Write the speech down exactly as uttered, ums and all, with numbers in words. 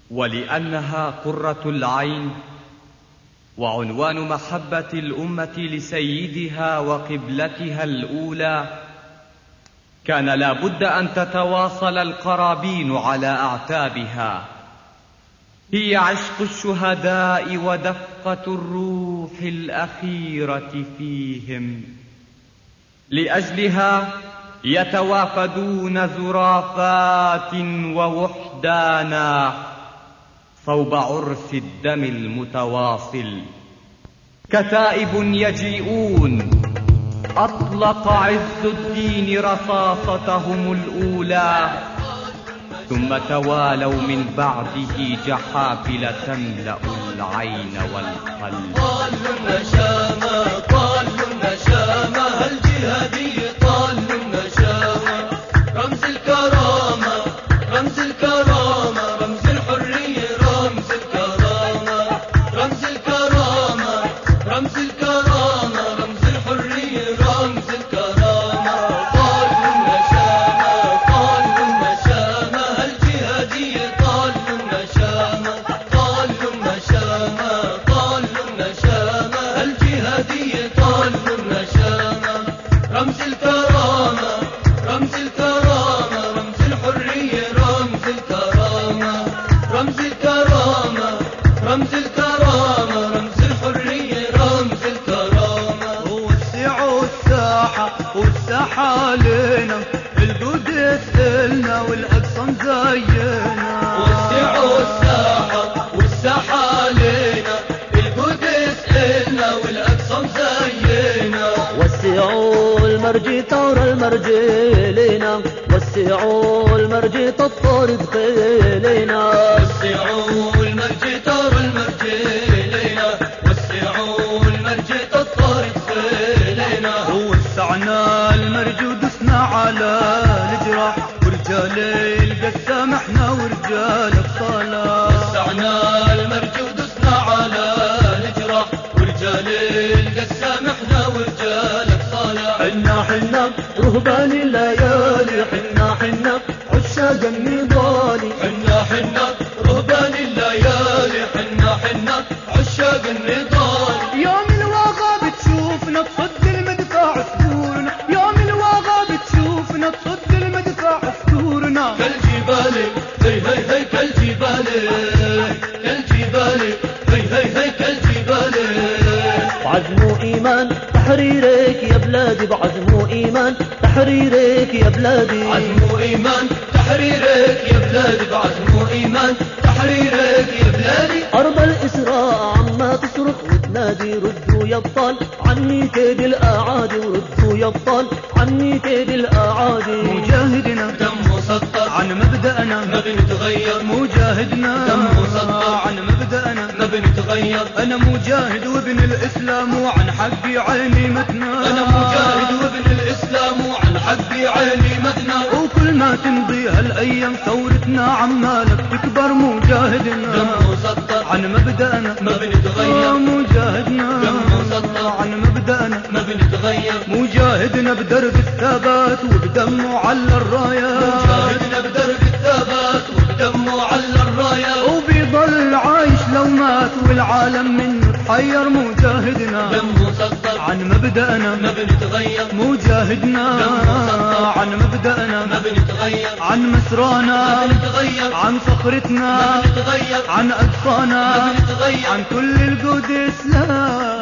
ولأنها قرة العين وعنوان محبة الأمة لسيدها وقبلتها الأولى، كان لا بد أن تتواصل القرابين على أعتابها. هي عشق الشهداء ودفقة الروح الأخيرة فيهم. لأجلها يتوافدون زرافات ووحدانا صوب عرس الدم المتواصل. كتائب يجيئون أطلق عز الدين رصاصتهم الأولى، ثم توالوا من بعده جحافل تملأ العين والقلب. طال النشامة طال النشامة الجهادي طال النشامة، رمز الكرامة رمز الكرامة رمز الحرية رمز الكرامة رمز الكرامة رمز الكرامة رمز الحرية رمز الكرامة. طال النشامة طال النشامة الجهادي طال النشامة طال النشامة طال النشامة الجهادي طال النشامة، رمز الكرامة رمز الكرامة رمز الحرية رمز الكرامة رمز الكرامة رمز الكرامة رمز الحرية رمز الكرامة. وسعوا الساحة والساحة لنا، القدس إلنا والأقصى مزينا. وسعوا الساحة والساحة لنا، القدس إلنا والأقصى مزينا. وسعوا المرج ثور المرج لنا، وسعوا المرج الطور بخيلنا. وسعوا المرج ثور المرج لنا، وسعوا المرج الطور بخيلنا. وسعنا المرج ودسنا على الجراح، ورجال القسام احنا ورجال الصلاة. وسعنا المرج ودسنا على الجراح، ورجال القسام احنا ورجال الصلاة. حنا حنا رهبان الليالي، حنا حنا عشاق النضال. حنا حنا رهبان الليالي، حنا حنا عشاق النضال. يوم الواغى بتشوفنا تصد المدفع صدورنا، يوم الواغى بتشوفنا تصد المدفع صدورنا. كالجبال هي هي هي كالجبال كالجبال هي هي هي كالجبال. بعزم إيمان تحريرك يا بلادي، بعزم إيمان تحريرك يا بلادي. عزم إيمان تحريرك يا بلادي، بعزم إيمان تحريرك يا بلادي. أرض الإسراء عما تصرخ وتنادي، ردوا يا ابطال عني كيد الأعادي، وردوا يا ابطال عني كيد الأعادي. مجاهدنا دم مسطر عن مبدأنا ما بنتغير، مجاهدنا دم مسطر عن مبدأنا ما بنتغير. أنا مجاهد وابن الإسلام وعن حقي عيني متنا. أنا مجاهد وابن الإسلام وعن حقي عيني متنا. وكل ما تمضي هالأيام ثورتنا عمالك تكبر. مجاهدنا دم مسطر عن مبدأنا ما بنتغير، مجاهدنا دم مسطر عن مبدأنا ما بنتغير. مجاهدنا بدرب الثبات وبدمه على الرايات. مجاهدنا بدرب الثبات وبدمه على الرايات. وبيضل عايش لو مات والعالم منه تحير. مجاهدنا دم مسطر عن مبدأنا ما بنتغير. مجاهدنا عن مبدأنا ما بنتغير. عن مسرانا ما بنتغير. عن صخرتنا ما بنتغير. عن أقصانا ما بنتغير. عن كل القدس لا